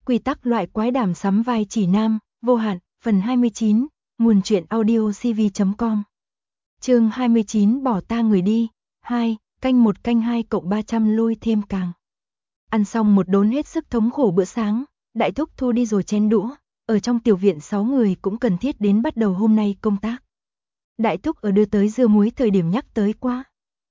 Quy tắc loại quái đàm sắm vai chỉ nam, vô hạn, phần 29, nguồn truyện audio cv.com. Chương 29 bỏ ta người đi, 2, canh 1 canh 2 cộng 300 lôi thêm càng. Ăn xong một đốn hết sức thống khổ bữa sáng, đại thúc thu đi rồi chén đũa, ở trong tiểu viện 6 người cũng cần thiết đến bắt đầu hôm nay công tác. Đại thúc ở đưa tới dưa muối thời điểm nhắc tới quá.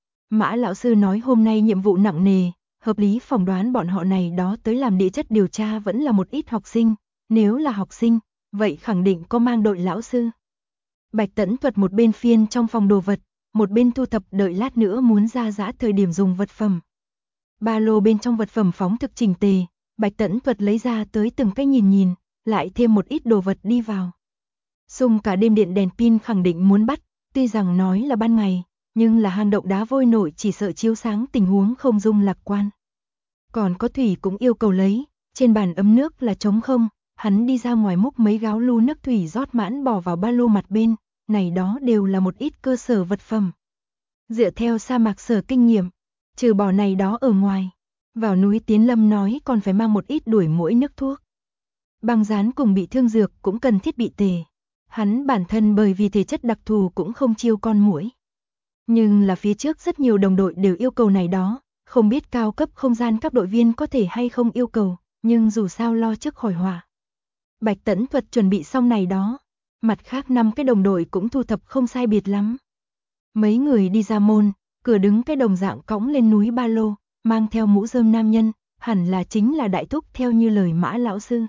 Mã lão sư nói hôm nay nhiệm vụ nặng nề, hợp lý phỏng đoán bọn họ này đó tới làm địa chất điều tra vẫn là một ít học sinh, nếu là học sinh, vậy khẳng định có mang đội lão sư. Bạch Tẫn Thuật một bên phiên trong phòng đồ vật, một bên thu thập đợi lát nữa muốn ra dã thời điểm dùng vật phẩm. Ba lô bên trong vật phẩm phóng thực chỉnh tề, Bạch Tẫn Thuật lấy ra tới từng cái nhìn, lại thêm một ít đồ vật đi vào. Xung cả đêm điện đèn pin khẳng định muốn bắt, tuy rằng nói là ban ngày, nhưng là hang động đá vôi nổi chỉ sợ chiếu sáng tình huống không dung lạc quan. Còn có thủy cũng yêu cầu lấy, trên bàn ấm nước là trống không, hắn đi ra ngoài múc mấy gáo lu nước thủy rót mãn bỏ vào ba lô mặt bên, này đó đều là một ít cơ sở vật phẩm. Dựa theo sa mạc sở kinh nghiệm, trừ bỏ này đó ở ngoài, vào núi Tiến Lâm nói còn phải mang một ít đuổi muỗi nước thuốc. Băng dán cùng bị thương dược cũng cần thiết bị tề. Hắn bản thân bởi vì thể chất đặc thù cũng không chiêu con muỗi. Nhưng là phía trước rất nhiều đồng đội đều yêu cầu này đó, không biết cao cấp không gian các đội viên có thể hay không yêu cầu, nhưng dù sao lo trước khỏi họa. Bạch Tẫn Thuật chuẩn bị xong này đó, mặt khác 5 cái đồng đội cũng thu thập không sai biệt lắm. Mấy người đi ra môn, cửa đứng cái đồng dạng cõng lên núi ba lô, mang theo mũ rơm nam nhân, hẳn là chính là đại thúc theo như lời Mã lão sư.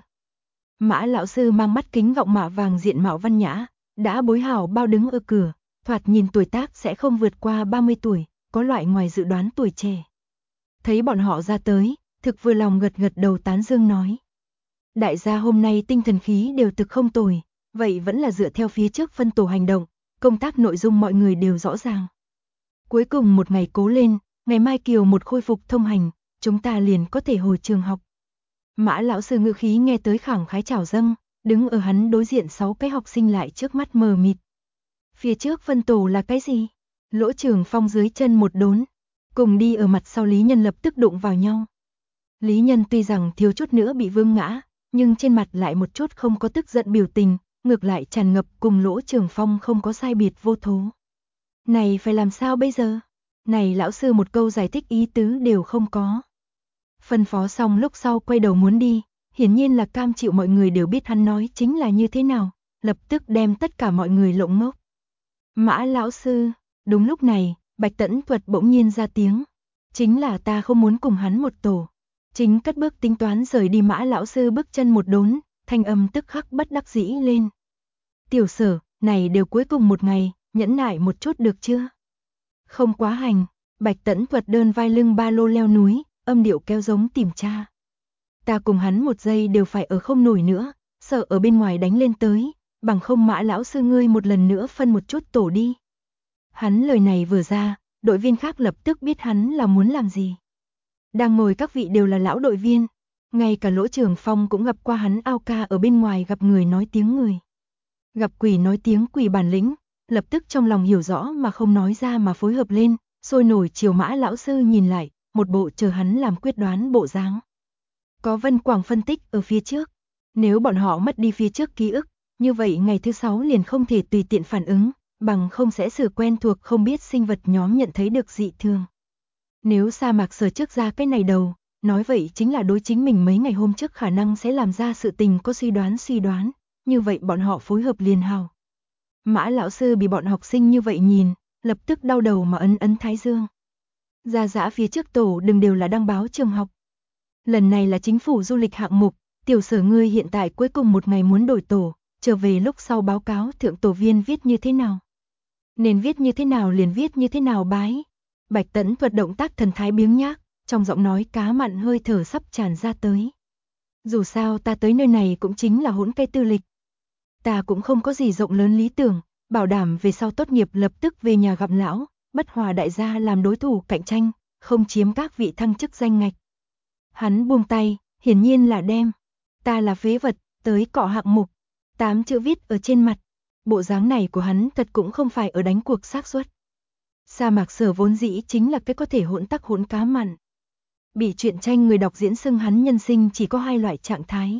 Mã lão sư mang mắt kính gọng mạ vàng diện mạo văn nhã, đã bối hảo bao đứng ở cửa, thoạt nhìn tuổi tác sẽ không vượt qua 30 tuổi, có loại ngoài dự đoán tuổi trẻ. Thấy bọn họ ra tới, thực vừa lòng gật gật đầu tán dương nói. Đại gia hôm nay tinh thần khí đều thực không tồi, vậy vẫn là dựa theo phía trước phân tổ hành động, công tác nội dung mọi người đều rõ ràng. Cuối cùng một ngày cố lên, ngày mai Kiều một khôi phục thông hành, chúng ta liền có thể hồi trường học. Mã lão sư ngữ khí nghe tới khẳng khái chào dâng, đứng ở hắn đối diện 6 cái học sinh lại trước mắt mờ mịt. Phía trước phân tổ là cái gì? Lỗ Trường Phong dưới chân một đốn, cùng đi ở mặt sau Lý Nhân lập tức đụng vào nhau. Lý Nhân tuy rằng thiếu chút nữa bị vương ngã, nhưng trên mặt lại một chút không có tức giận biểu tình, ngược lại tràn ngập cùng Lỗ Trường Phong không có sai biệt vô thố. Này phải làm sao bây giờ? Này lão sư một câu giải thích ý tứ đều không có. Phân phó xong lúc sau quay đầu muốn đi, hiển nhiên là cam chịu mọi người đều biết hắn nói chính là như thế nào, lập tức đem tất cả mọi người lộng ngốc. Mã lão sư, đúng lúc này, Bạch Tẫn Thuật bỗng nhiên ra tiếng, chính là ta không muốn cùng hắn một tổ. Chính cất bước tính toán rời đi Mã lão sư bước chân một đốn, thanh âm tức khắc bất đắc dĩ lên. Tiểu Sở, này đều cuối cùng một ngày, nhẫn nại một chút được chưa? Không quá hành, Bạch Tẫn Thuật đơn vai lưng ba lô leo núi, âm điệu kéo giống tìm cha. Ta cùng hắn một giây đều phải ở không nổi nữa, sợ ở bên ngoài đánh lên tới, bằng không Mã lão sư ngươi một lần nữa phân một chút tổ đi. Hắn lời này vừa ra, đội viên khác lập tức biết hắn là muốn làm gì. Đang ngồi các vị đều là lão đội viên, ngay cả Lỗ Trường Phong cũng gặp qua hắn ao ca ở bên ngoài gặp người nói tiếng người. Gặp quỷ nói tiếng quỷ bản lĩnh, lập tức trong lòng hiểu rõ mà không nói ra mà phối hợp lên, sôi nổi chiều Mã lão sư nhìn lại, một bộ chờ hắn làm quyết đoán bộ dáng. Có Vân Quảng phân tích ở phía trước, nếu bọn họ mất đi phía trước ký ức, như vậy ngày thứ 6 liền không thể tùy tiện phản ứng, bằng không sẽ xử quen thuộc không biết sinh vật nhóm nhận thấy được dị thường. Nếu sa mạc sở trước ra cái này đầu, nói vậy chính là đối chính mình mấy ngày hôm trước khả năng sẽ làm ra sự tình có suy đoán, như vậy bọn họ phối hợp liền hào. Mã lão sư bị bọn học sinh như vậy nhìn, lập tức đau đầu mà ấn thái dương. Ra dã phía trước tổ đừng đều là đăng báo trường học. Lần này là chính phủ du lịch hạng mục, Tiểu Sở ngươi hiện tại cuối cùng một ngày muốn đổi tổ, trở về lúc sau báo cáo thượng tổ viên viết như thế nào. Nên viết như thế nào liền viết như thế nào bái. Bạch Tẫn Thuật động tác thần thái biếng nhác, trong giọng nói cá mặn hơi thở sắp tràn ra tới. Dù sao ta tới nơi này cũng chính là hỗn cây tư lịch. Ta cũng không có gì rộng lớn lý tưởng, bảo đảm về sau tốt nghiệp lập tức về nhà gặp lão, bất hòa đại gia làm đối thủ cạnh tranh, không chiếm các vị thăng chức danh ngạch. Hắn buông tay, hiển nhiên là đem. Ta là phế vật, tới cọ hạng mục. 8 chữ viết ở trên mặt. Bộ dáng này của hắn thật cũng không phải ở đánh cuộc xác suất. Sa mạc sở vốn dĩ chính là cái có thể hỗn tắc hỗn cá mặn. Bị truyện tranh người đọc diễn xưng hắn nhân sinh chỉ có hai loại trạng thái.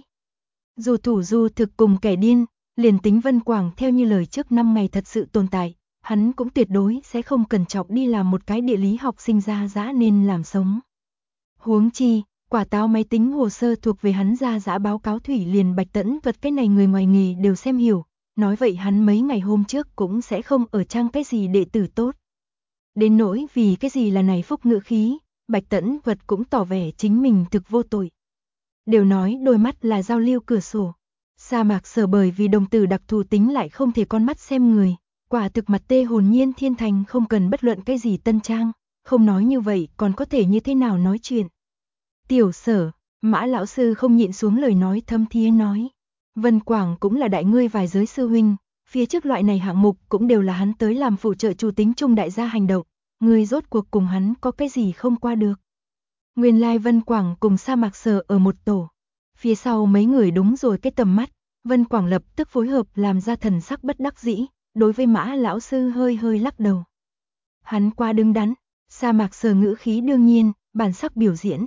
Dù thủ dù thực cùng kẻ điên, liền tính Vân Quảng theo như lời trước 5 ngày thật sự tồn tại, hắn cũng tuyệt đối sẽ không cẩn trọng đi làm một cái địa lý học sinh ra dã nên làm sống. Huống chi, quả táo máy tính hồ sơ thuộc về hắn ra dã báo cáo thủy liền Bạch Tẫn Thuật cái này người ngoài nghề đều xem hiểu, nói vậy hắn mấy ngày hôm trước cũng sẽ không ở trang cái gì đệ tử tốt. Đến nỗi vì cái gì là này phúc ngữ khí, Bạch Tẫn Thuật cũng tỏ vẻ chính mình thực vô tội. Đều nói đôi mắt là giao lưu cửa sổ. Sa Mạc Sở bởi vì đồng tử đặc thù tính lại không thể con mắt xem người, quả thực mặt tê hồn nhiên thiên thành không cần bất luận cái gì tân trang, không nói như vậy còn có thể như thế nào nói chuyện. Tiểu Sở, Mã lão sư không nhịn xuống lời nói thâm thiế nói. Vân Quảng cũng là đại ngươi vài giới sư huynh, phía trước loại này hạng mục cũng đều là hắn tới làm phụ trợ chủ tính chung đại gia hành động, ngươi rốt cuộc cùng hắn có cái gì không qua được. Nguyên lai Vân Quảng cùng Sa Mạc Sở ở một tổ. Phía sau mấy người đúng rồi cái tầm mắt, Vân Quảng lập tức phối hợp làm ra thần sắc bất đắc dĩ, đối với Mã lão sư hơi hơi lắc đầu. Hắn qua đứng đắn, Sa Mạc Sở ngữ khí đương nhiên, bản sắc biểu diễn.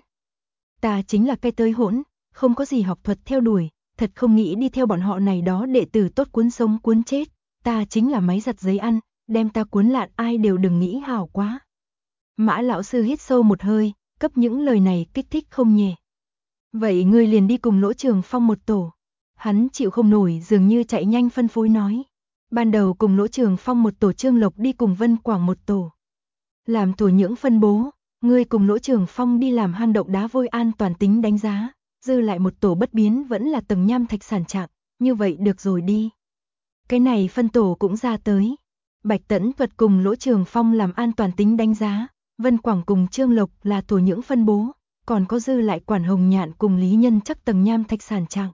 Ta chính là cái tới hỗn, không có gì học thuật theo đuổi, thật không nghĩ đi theo bọn họ này đó đệ tử tốt cuốn sống cuốn chết, ta chính là máy giặt giấy ăn, đem ta cuốn lạn ai đều đừng nghĩ hảo quá. Mã lão sư hít sâu một hơi, cấp những lời này kích thích không nhẹ. Vậy ngươi liền đi cùng Lỗ Trường Phong một tổ. Hắn chịu không nổi dường như chạy nhanh phân phối nói. Ban đầu cùng Lỗ Trường Phong một tổ, Trương Lộc đi cùng Vân Quảng một tổ. Làm thổ nhưỡng phân bố, ngươi cùng Lỗ Trường Phong đi làm hang động đá vôi an toàn tính đánh giá, dư lại một tổ bất biến vẫn là tầng nham thạch sản trạng, như vậy được rồi đi. Cái này phân tổ cũng ra tới. Bạch Tẫn Thuật cùng Lỗ Trường Phong làm an toàn tính đánh giá, Vân Quảng cùng Trương Lộc là thổ nhưỡng phân bố, còn có dư lại Quản Hồng Nhạn cùng Lý Nhân chắc tầng nham thạch sản trạng.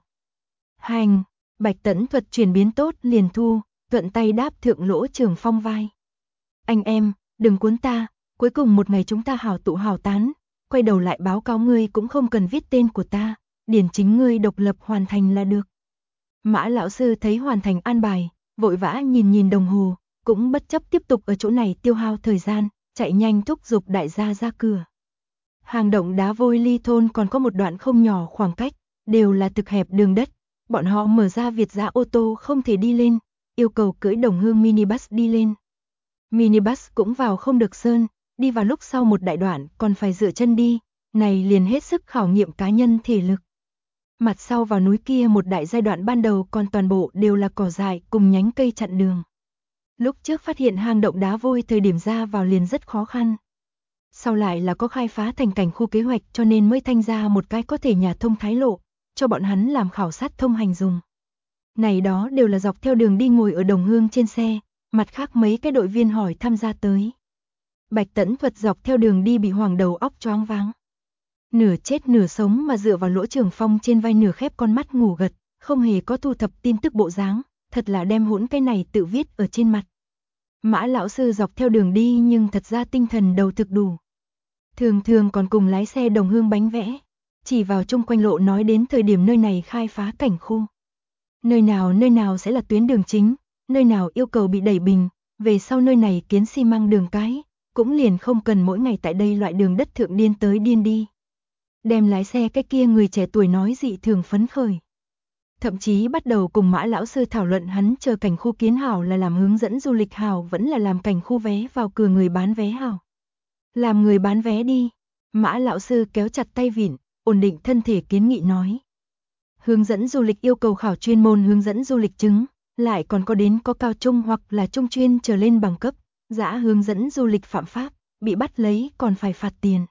Hành, Bạch Tẫn Thuật chuyển biến tốt liền thu, thuận tay đáp thượng Lỗ Trường Phong vai. Anh em, đừng cuốn ta, cuối cùng một ngày chúng ta hảo tụ hảo tán, quay đầu lại báo cáo ngươi cũng không cần viết tên của ta, điển chính ngươi độc lập hoàn thành là được. Mã lão sư thấy hoàn thành an bài, vội vã nhìn nhìn đồng hồ, cũng bất chấp tiếp tục ở chỗ này tiêu hao thời gian, chạy nhanh thúc giục đại gia ra cửa. Hang động đá vôi ly thôn còn có một đoạn không nhỏ khoảng cách, đều là thực hẹp đường đất, bọn họ mở ra Việt dã ô tô không thể đi lên, yêu cầu cưỡi Đồng Hương minibus đi lên. Minibus cũng vào không được sơn, đi vào lúc sau một đại đoạn còn phải dựa chân đi, này liền hết sức khảo nghiệm cá nhân thể lực. Mặt sau vào núi kia một đại giai đoạn ban đầu còn toàn bộ đều là cỏ dại cùng nhánh cây chặn đường. Lúc trước phát hiện hang động đá vôi thời điểm ra vào liền rất khó khăn. Sau lại là có khai phá thành cảnh khu kế hoạch cho nên mới thanh ra một cái có thể nhà thông thái lộ, cho bọn hắn làm khảo sát thông hành dùng. Này đó đều là dọc theo đường đi ngồi ở Đồng Hương trên xe, mặt khác mấy cái đội viên hỏi tham gia tới. Bạch Tẫn Thuật dọc theo đường đi bị hoàng đầu óc choáng váng. Nửa chết nửa sống mà dựa vào Lỗ Trường Phong trên vai nửa khép con mắt ngủ gật, không hề có thu thập tin tức bộ dáng, thật là đem hỗn cái này tự viết ở trên mặt. Mã lão sư dọc theo đường đi nhưng thật ra tinh thần đầu thực đủ. Thường thường còn cùng lái xe Đồng Hương bánh vẽ, chỉ vào chung quanh lộ nói đến thời điểm nơi này khai phá cảnh khu. Nơi nào sẽ là tuyến đường chính, nơi nào yêu cầu bị đẩy bình, về sau nơi này kiến xi măng đường cái, cũng liền không cần mỗi ngày tại đây loại đường đất thượng điên tới điên đi. Đem lái xe cái kia người trẻ tuổi nói dị thường phấn khởi. Thậm chí bắt đầu cùng Mã lão sư thảo luận hắn chờ cảnh khu kiến hảo là làm hướng dẫn du lịch hảo vẫn là làm cảnh khu vé vào cửa người bán vé hảo. Làm người bán vé đi. Mã lão sư kéo chặt tay vịn, ổn định thân thể kiến nghị nói. Hướng dẫn du lịch yêu cầu khảo chuyên môn hướng dẫn du lịch chứng, lại còn có đến có cao trung hoặc là trung chuyên trở lên bằng cấp, dã hướng dẫn du lịch phạm pháp, bị bắt lấy còn phải phạt tiền.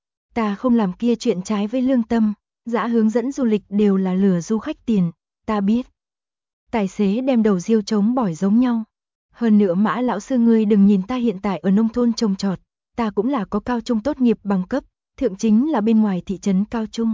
Ta không làm kia chuyện trái với lương tâm, dã hướng dẫn du lịch đều là lừa du khách tiền, ta biết. Tài xế đem đầu riêu trống bỏi giống nhau. Hơn nữa Mã lão sư ngươi đừng nhìn ta hiện tại ở nông thôn trồng trọt, ta cũng là có cao trung tốt nghiệp bằng cấp, thượng chính là bên ngoài thị trấn cao trung.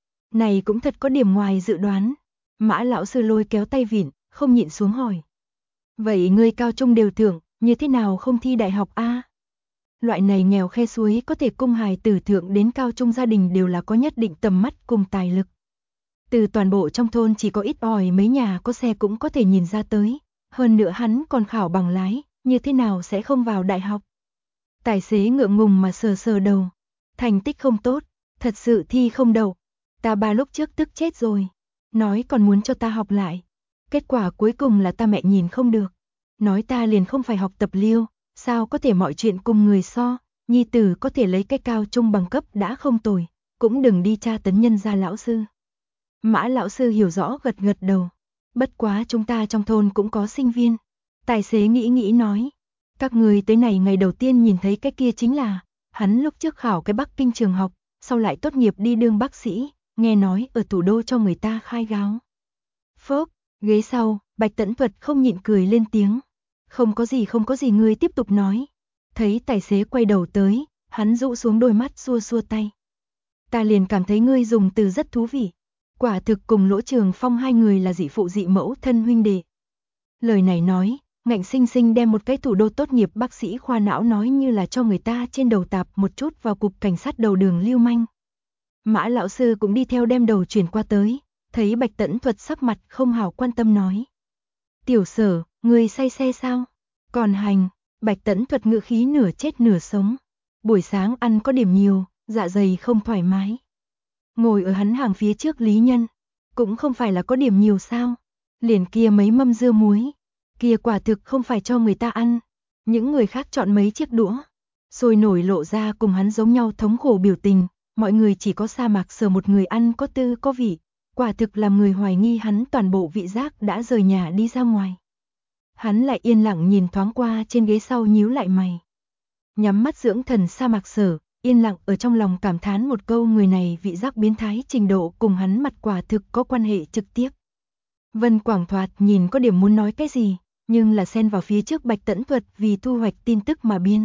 Này cũng thật có điểm ngoài dự đoán. Mã lão sư lôi kéo tay vịn, không nhịn xuống hỏi. Vậy ngươi cao trung đều thưởng, như thế nào không thi đại học a? Loại này nghèo khe suối có thể cung hài tử thượng đến cao trung gia đình đều là có nhất định tầm mắt cùng tài lực. Từ toàn bộ trong thôn chỉ có ít ỏi mấy nhà có xe cũng có thể nhìn ra tới. Hơn nữa hắn còn khảo bằng lái, như thế nào sẽ không vào đại học? Tài xế ngượng ngùng mà sờ sờ đầu. Thành tích không tốt, Thật sự thi không đậu. Ta ba lúc trước tức chết rồi. Nói còn muốn cho ta học lại. Kết quả cuối cùng là ta mẹ nhìn không được. Nói ta liền không phải học tập liêu, sao có thể mọi chuyện cùng người so, nhi tử có thể lấy cái cao trung bằng cấp đã không tồi, cũng đừng đi tra tấn nhân gia lão sư. Mã lão sư hiểu rõ gật gật đầu. Bất quá chúng ta trong thôn cũng có sinh viên. Tài xế nghĩ nghĩ nói. Các người tới này ngày đầu tiên nhìn thấy cái kia chính là, hắn lúc trước khảo cái Bắc Kinh trường học, sau lại tốt nghiệp đi đương bác sĩ, nghe nói ở thủ đô cho người ta khai gáo. Phốc, ghế sau, Bạch Tẫn Thuật không nhịn cười lên tiếng. Không có gì ngươi tiếp tục nói. Thấy tài xế quay đầu tới, hắn dụ xuống đôi mắt xua xua tay. Ta liền cảm thấy ngươi dùng từ rất thú vị. Quả thực cùng Lỗ Trường Phong hai người là dị phụ dị mẫu thân huynh đệ. Lời này nói, ngạnh sinh sinh đem một cái thủ đô tốt nghiệp bác sĩ khoa não nói như là cho người ta trên đầu tạp một chút vào cục cảnh sát đầu đường lưu manh. Mã lão sư cũng đi theo đem đầu chuyển qua tới, thấy Bạch Tẫn Thuật sắc mặt không hảo quan tâm nói. Tiểu Sở, ngươi say xe sao? Còn hành, Bạch Tẫn Thuật ngữ khí nửa chết nửa sống. Buổi sáng ăn có điểm nhiều, dạ dày không thoải mái. Ngồi ở hắn hàng phía trước Lý Nhân, cũng không phải là có điểm nhiều sao? Liền kia mấy mâm dưa muối, kia quả thực không phải cho người ta ăn. Những người khác chọn mấy chiếc đũa, sôi nổi lộ ra cùng hắn giống nhau thống khổ biểu tình, mọi người chỉ có Sa Mạc Sở một người ăn có tư có vị, quả thực làm người hoài nghi hắn toàn bộ vị giác đã rời nhà đi ra ngoài. Hắn lại yên lặng nhìn thoáng qua trên ghế sau nhíu lại mày. Nhắm mắt dưỡng thần Sa Mạc Sở, yên lặng ở trong lòng cảm thán một câu người này vị giác biến thái trình độ cùng hắn mặt quả thực có quan hệ trực tiếp. Vân Quảng thoạt nhìn có điểm muốn nói cái gì, nhưng là xen vào phía trước Bạch Tẫn Thuật vì thu hoạch tin tức mà biên.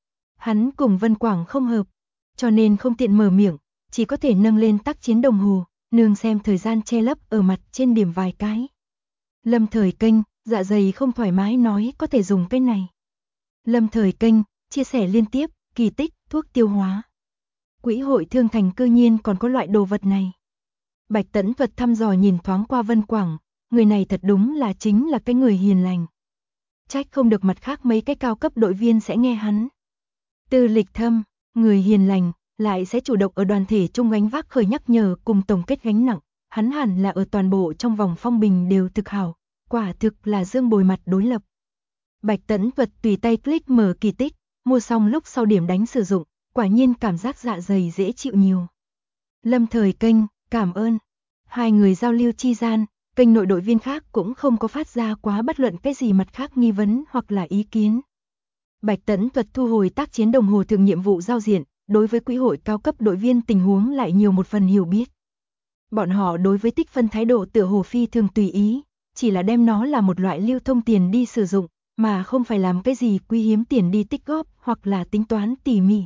Hắn cùng Vân Quảng không hợp, cho nên không tiện mở miệng, chỉ có thể nâng lên tác chiến đồng hồ, nương xem thời gian che lấp ở mặt trên điểm vài cái. Lâm Thời Kênh, dạ dày không thoải mái nói có thể dùng cái này. Lâm Thời Kênh, chia sẻ liên tiếp, kỳ tích, thuốc tiêu hóa. Quỹ hội Thương Thành cư nhiên còn có loại đồ vật này. Bạch Tẫn Thuật thăm dò nhìn thoáng qua Vân Quảng, người này thật đúng là chính là cái người hiền lành. Trách không được mặt khác mấy cái cao cấp đội viên sẽ nghe hắn. Tư lịch thâm, người hiền lành, lại sẽ chủ động ở đoàn thể chung gánh vác khởi nhắc nhở cùng tổng kết gánh nặng, hắn hẳn là ở toàn bộ trong vòng phong bình đều thực hảo, quả thực là dương bồi mặt đối lập. Bạch Tẫn Thuật tùy tay click mở kỳ tích, mua xong lúc sau điểm đánh sử dụng, quả nhiên cảm giác dạ dày dễ chịu nhiều. Lâm Thời Kênh, cảm ơn. Hai người giao lưu chi gian, kênh nội đội viên khác cũng không có phát ra quá bất luận cái gì mặt khác nghi vấn hoặc là ý kiến. Bạch Tẫn Thuật thu hồi tác chiến đồng hồ thường nhiệm vụ giao diện, đối với quỹ hội cao cấp đội viên tình huống lại nhiều một phần hiểu biết. Bọn họ đối với tích phân thái độ tựa hồ phi thường tùy ý, chỉ là đem nó là một loại lưu thông tiền đi sử dụng, mà không phải làm cái gì quý hiếm tiền đi tích góp hoặc là tính toán tỉ mỉ.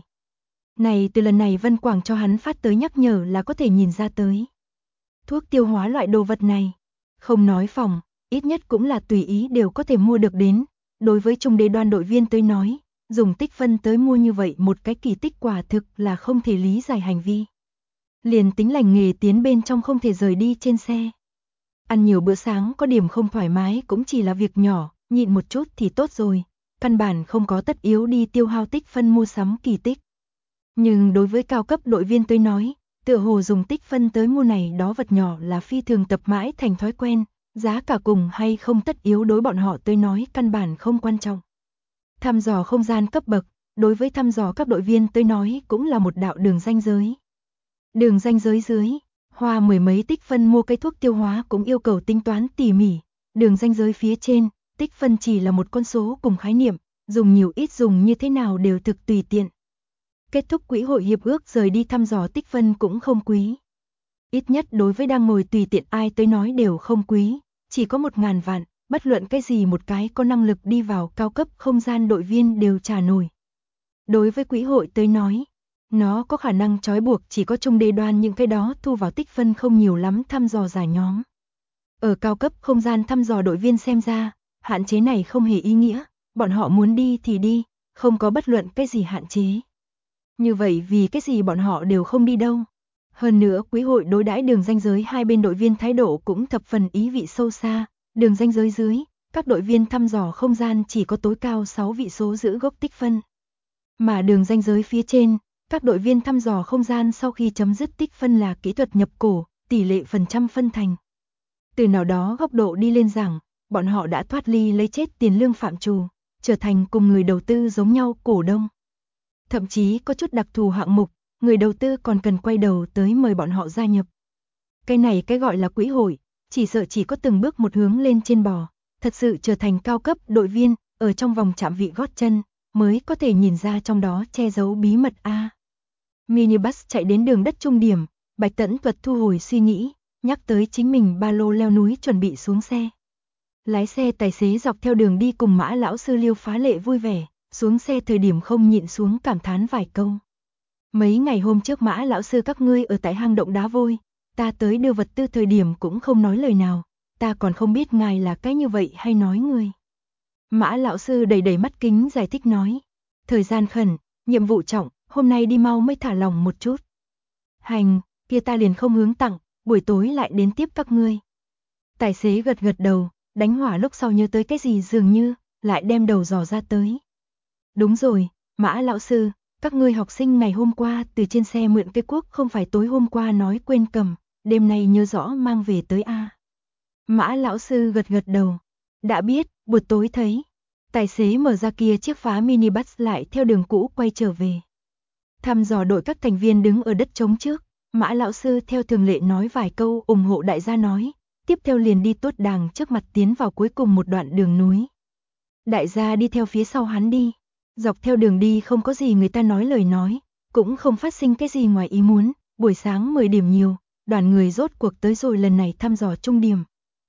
Này từ lần này Vân Quảng cho hắn phát tới nhắc nhở là có thể nhìn ra tới. Thuốc tiêu hóa loại đồ vật này, không nói phòng, ít nhất cũng là tùy ý đều có thể mua được đến. Đối với trung đế đoàn đội viên tới nói, dùng tích phân tới mua như vậy một cái kỳ tích quả thực là không thể lý giải hành vi. Liền tính lành nghề tiến bên trong không thể rời đi trên xe. Ăn nhiều bữa sáng có điểm không thoải mái cũng chỉ là việc nhỏ, nhịn một chút thì tốt rồi, căn bản không có tất yếu đi tiêu hao tích phân mua sắm kỳ tích. Nhưng đối với cao cấp đội viên tới nói, tựa hồ dùng tích phân tới mua này đó vật nhỏ là phi thường tập mãi thành thói quen, giá cả cùng hay không tất yếu đối bọn họ tới nói căn bản không quan trọng. Thăm dò không gian cấp bậc, đối với thăm dò các đội viên tới nói cũng là một đạo đường ranh giới. Đường ranh giới dưới, hoa mười mấy tích phân mua cây thuốc tiêu hóa cũng yêu cầu tính toán tỉ mỉ, đường ranh giới phía trên, tích phân chỉ là một con số cùng khái niệm, dùng nhiều ít dùng như thế nào đều thực tùy tiện. Kết thúc quỹ hội hiệp ước rời đi thăm dò tích phân cũng không quý. Ít nhất đối với đang ngồi tùy tiện ai tới nói đều không quý, chỉ có 1.000 vạn, bất luận cái gì một cái có năng lực đi vào cao cấp không gian đội viên đều trả nổi. Đối với quỹ hội tới nói, nó có khả năng trói buộc chỉ có trung đế đoan những cái đó thu vào tích phân không nhiều lắm thăm dò giải nhóm. Ở cao cấp không gian thăm dò đội viên xem ra, hạn chế này không hề ý nghĩa, bọn họ muốn đi thì đi, không có bất luận cái gì hạn chế. Như vậy vì cái gì bọn họ đều không đi đâu. Hơn nữa quỹ hội đối đãi đường ranh giới hai bên đội viên thái độ cũng thập phần ý vị sâu xa, đường ranh giới dưới, các đội viên thăm dò không gian chỉ có tối cao 6 vị số giữ gốc tích phân. Mà đường ranh giới phía trên, Các đội viên thăm dò không gian sau khi chấm dứt tích phân là kỹ thuật nhập cổ, tỷ lệ phần trăm phân thành. Từ nào đó góc độ đi lên rằng, bọn họ đã thoát ly lấy chết tiền lương phạm trù, trở thành cùng người đầu tư giống nhau cổ đông. Thậm chí có chút đặc thù hạng mục, người đầu tư còn cần quay đầu tới mời bọn họ gia nhập. Cái này cái gọi là quỹ hội, chỉ sợ chỉ có từng bước một hướng lên trên bò, thật sự trở thành cao cấp đội viên, ở trong vòng chạm vị gót chân, mới có thể nhìn ra trong đó che giấu bí mật a. Minibus chạy đến đường đất trung điểm, Bạch Tẫn Tuật thu hồi suy nghĩ, nhắc tới chính mình ba lô leo núi chuẩn bị xuống xe. Lái xe tài xế dọc theo đường đi cùng Mã lão sư Liêu phá lệ vui vẻ, xuống xe thời điểm không nhịn xuống cảm thán vài câu. Mấy ngày hôm trước Mã lão sư các ngươi ở tại hang động đá vôi, ta tới đưa vật tư thời điểm cũng không nói lời nào, ta còn không biết ngài là cái như vậy hay nói người. Mã lão sư đầy đầy mắt kính giải thích nói, thời gian khẩn, nhiệm vụ trọng, hôm nay đi mau mới thả lòng một chút. Hành, kia ta liền không hướng tặng, buổi tối lại đến tiếp các ngươi. Tài xế gật gật đầu, đánh hỏa lúc sau nhớ tới cái gì dường như, lại đem đầu dò ra tới. Đúng rồi, Mã lão sư, các ngươi học sinh ngày hôm qua từ trên xe mượn cây cuốc không phải tối hôm qua nói quên cầm, đêm nay nhớ rõ mang về tới a. Mã lão sư gật gật đầu, đã biết, buổi tối thấy. Tài xế mở ra kia chiếc phá minibus lại theo đường cũ quay trở về. Thăm dò đội các thành viên đứng ở đất trống trước, Mã lão sư theo thường lệ nói vài câu ủng hộ đại gia nói, tiếp theo liền đi tốt đàng trước mặt tiến vào cuối cùng một đoạn đường núi. Đại gia đi theo phía sau hắn đi, dọc theo đường đi không có gì người ta nói lời nói, cũng không phát sinh cái gì ngoài ý muốn, buổi sáng 10 điểm nhiều, đoàn người rốt cuộc tới rồi lần này thăm dò trung điểm.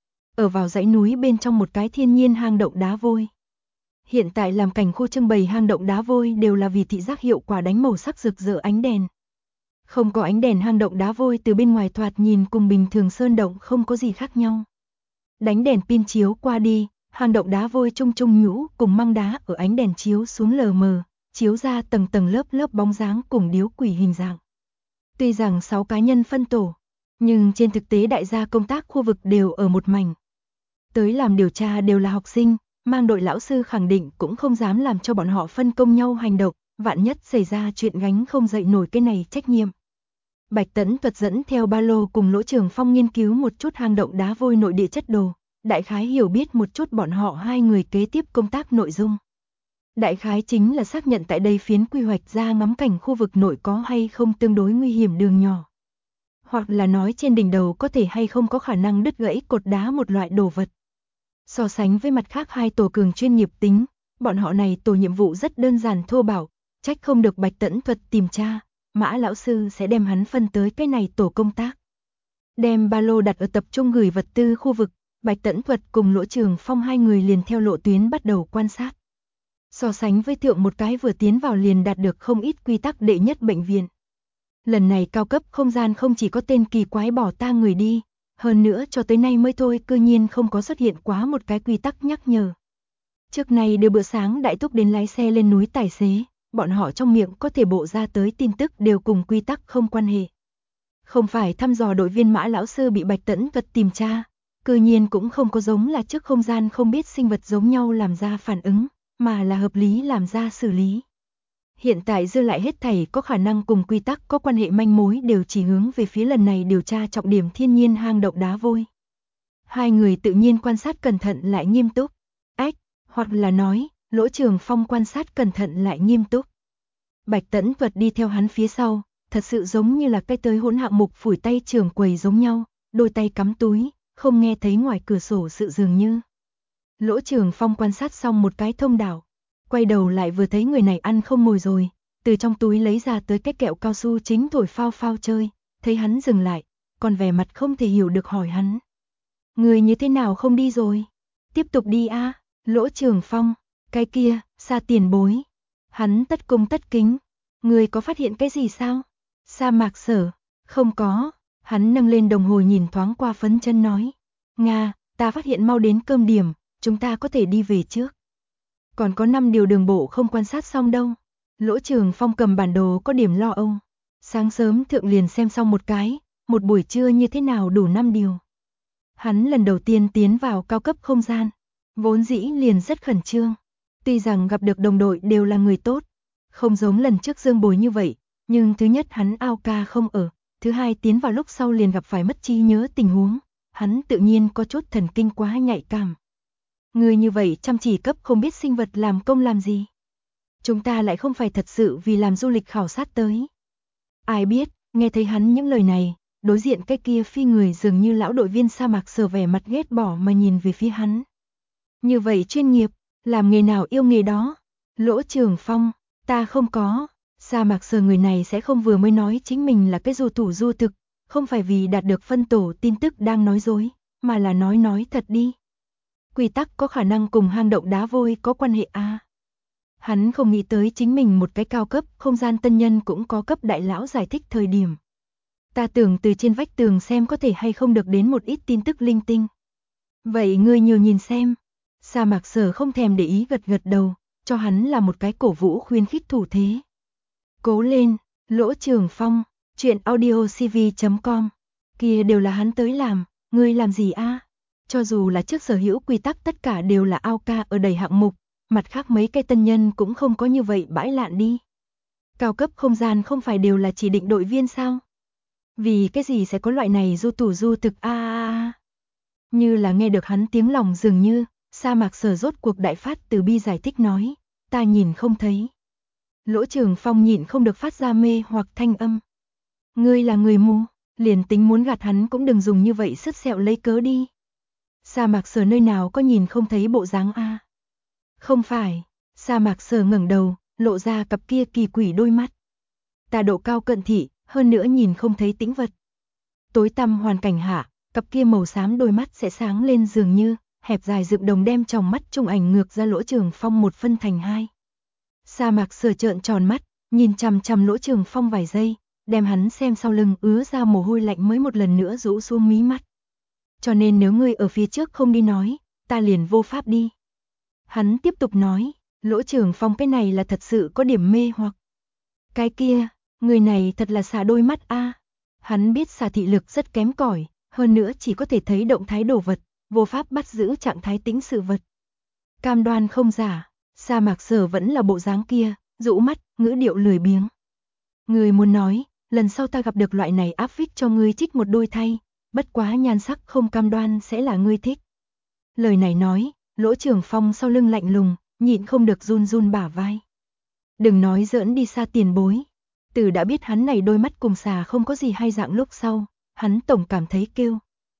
Ở vào dãy núi bên trong một cái thiên nhiên hang động đá vôi. Hiện tại làm cảnh khu trưng bày hang động đá vôi đều là vì thị giác hiệu quả đánh màu sắc rực rỡ ánh đèn. Không có ánh đèn hang động đá vôi từ bên ngoài thoạt nhìn cùng bình thường sơn động không có gì khác nhau. Đánh đèn pin chiếu qua đi, hang động đá vôi trung trung nhũ cùng măng đá ở ánh đèn chiếu xuống lờ mờ, chiếu ra tầng tầng lớp lớp bóng dáng cùng điếu quỷ hình dạng. Tuy rằng 6 cá nhân phân tổ, nhưng trên thực tế đại gia công tác khu vực đều ở một mảnh. Tới làm điều tra đều là học sinh, mang đội lão sư khẳng định cũng không dám làm cho bọn họ phân công nhau hành động, vạn nhất xảy ra chuyện gánh không dậy nổi cái này trách nhiệm. Bạch Tẫn Tuật dẫn theo ba lô cùng Lỗ Trường Phong nghiên cứu một chút hang động đá vôi nội địa chất đồ, đại khái hiểu biết một chút bọn họ hai người kế tiếp công tác nội dung. Đại khái chính là xác nhận tại đây phiến quy hoạch ra ngắm cảnh khu vực nội có hay không tương đối nguy hiểm đường nhỏ. Hoặc là nói trên đỉnh đầu có thể hay không có khả năng đứt gãy cột đá một loại đồ vật. So sánh với mặt khác hai tổ cường chuyên nghiệp tính, bọn họ này tổ nhiệm vụ rất đơn giản thô bạo, trách không được Bạch Tẫn Tuật tìm tra, Mã lão sư sẽ đem hắn phân tới cái này tổ công tác. Đem ba lô đặt ở tập trung gửi vật tư khu vực, Bạch Tẫn Tuật cùng Lỗ Trường Phong hai người liền theo lộ tuyến bắt đầu quan sát. So sánh với thượng một cái vừa tiến vào liền đạt được không ít quy tắc đệ nhất bệnh viện. Lần này cao cấp không gian không chỉ có tên kỳ quái bỏ ta người đi, hơn nữa cho tới nay mới thôi cư nhiên không có xuất hiện quá một cái quy tắc nhắc nhở. Trước này đưa bữa sáng đại thúc đến lái xe lên núi tài xế, bọn họ trong miệng có thể bộ ra tới tin tức đều cùng quy tắc không quan hệ. Không phải thăm dò đội viên Mã lão sư bị Bạch Tẫn Tuật tìm tra, cư nhiên cũng không có giống là trước không gian không biết sinh vật giống nhau làm ra phản ứng, mà là hợp lý làm ra xử lý. Hiện tại dư lại hết thảy có khả năng cùng quy tắc có quan hệ manh mối đều chỉ hướng về phía lần này điều tra trọng điểm thiên nhiên hang động đá vôi. Hai người tự nhiên quan sát cẩn thận lại nghiêm túc. Hoặc là nói, Lỗ Trường Phong quan sát cẩn thận lại nghiêm túc. Bạch Tẫn Tuật đi theo hắn phía sau, thật sự giống như là cái tới hỗn hạng mục phủi tay trường quầy giống nhau, đôi tay cắm túi, không nghe thấy ngoài cửa sổ sự dường như. Lỗ Trường Phong quan sát xong một cái thông đạo, quay đầu lại vừa thấy người này ăn không ngồi rồi, từ trong túi lấy ra tới cái kẹo cao su chính thổi phao phao chơi, thấy hắn dừng lại, còn vẻ mặt không thể hiểu được hỏi hắn. Người như thế nào không đi rồi? Tiếp tục đi a. Lỗ Trường Phong, cái kia, Sa tiền bối. Hắn tất cung tất kính. Người có phát hiện cái gì sao? Sa Mạc Sở, không có. Hắn nâng lên đồng hồ nhìn thoáng qua phấn chân nói. Nga, ta phát hiện mau đến cơm điểm, chúng ta có thể đi về trước. Còn có 5 điều đường bộ không quan sát xong đâu. Lỗ Trường Phong cầm bản đồ có điểm lo ông. Sáng sớm thượng liền xem xong một cái, một buổi trưa như thế nào đủ 5 điều. Hắn lần đầu tiên tiến vào cao cấp không gian, vốn dĩ liền rất khẩn trương. Tuy rằng gặp được đồng đội đều là người tốt, không giống lần trước Dương Bồi như vậy, Nhưng thứ nhất hắn ao ca không ở, thứ hai tiến vào lúc sau liền gặp phải mất trí nhớ tình huống, hắn tự nhiên có chút thần kinh quá nhạy cảm. Người như vậy chăm chỉ cấp không biết sinh vật làm công làm gì. Chúng ta lại không phải thật sự vì làm du lịch khảo sát tới. Ai biết, nghe thấy hắn những lời này, đối diện cái kia phi người dường như lão đội viên sa mạc Sở vẻ mặt ghét bỏ mà nhìn về phía hắn. Như vậy chuyên nghiệp, làm nghề nào yêu nghề đó. Lỗ Trường Phong, ta không có. Sa mạc Sở người này sẽ không vừa mới nói chính mình là cái du thủ du thực, không phải vì đạt được phân tổ tin tức đang nói dối, mà là nói thật đi. Quy tắc có khả năng cùng hang động đá vôi có quan hệ à? Hắn không nghĩ tới chính mình một cái cao cấp không gian tân nhân cũng có cấp đại lão giải thích thời điểm. Ta tưởng từ trên vách tường xem có thể hay không được đến một ít tin tức linh tinh. Vậy ngươi nhiều nhìn xem. Sa mạc Sở không thèm để ý gật đầu, cho hắn là một cái cổ vũ khuyến khích thủ thế. Cố lên, Lỗ Trường Phong, chuyện audiocv.com. Kia đều là hắn tới làm, ngươi làm gì a? Cho dù là trước sở hữu quy tắc tất cả đều là ao ca ở đầy hạng mục, mặt khác mấy cái tân nhân cũng không có như vậy bãi lạn đi. Cao cấp không gian không phải đều là chỉ định đội viên sao? Vì cái gì sẽ có loại này du thủ du thực a? Như là nghe được hắn tiếng lòng dường như, sa mạc Sở rốt cuộc đại phát từ bi giải thích nói, ta nhìn không thấy. Lỗ Trường Phong nhịn không được phát ra mê hoặc thanh âm. Ngươi là người mù, liền tính muốn gạt hắn cũng đừng dùng như vậy sứt sẹo lấy cớ đi. Sa mạc Sở nơi nào có nhìn không thấy bộ dáng a? Không phải, sa mạc Sở ngẩng đầu, lộ ra cặp kia kỳ quỷ đôi mắt. Ta độ cao cận thị, hơn nữa nhìn không thấy tĩnh vật. Tối tăm hoàn cảnh hạ, cặp kia màu xám đôi mắt sẽ sáng lên dường như, hẹp dài dựng đồng đem tròng mắt trung ảnh ngược ra Lỗ Trường Phong một phân thành hai. Sa mạc Sở trợn tròn mắt, nhìn chằm chằm Lỗ Trường Phong vài giây, đem hắn xem sau lưng ứa ra mồ hôi lạnh mới một lần nữa rũ xuống mí mắt. Cho nên nếu ngươi ở phía trước không đi nói, ta liền vô pháp đi. Hắn tiếp tục nói, Lỗ Trường Phong cái này là thật sự có điểm mê hoặc. Cái kia, người này thật là xà đôi mắt a. Hắn biết xà thị lực rất kém cỏi, hơn nữa chỉ có thể thấy động thái đồ vật, vô pháp bắt giữ trạng thái tĩnh sự vật. Cam đoan không giả, sa mạc Sở vẫn là bộ dáng kia, rũ mắt, ngữ điệu lười biếng. Người muốn nói, lần sau ta gặp được loại này áp vích cho ngươi trích một đôi thay, bất quá nhan sắc không cam đoan sẽ là ngươi thích. Lời này nói, Lỗ Trường Phong sau lưng lạnh lùng, nhịn không được run run bả vai. Đừng nói giỡn đi xa tiền bối. Từ đã biết hắn này đôi mắt cùng xà không có gì hay dạng lúc sau, hắn tổng cảm thấy kêu.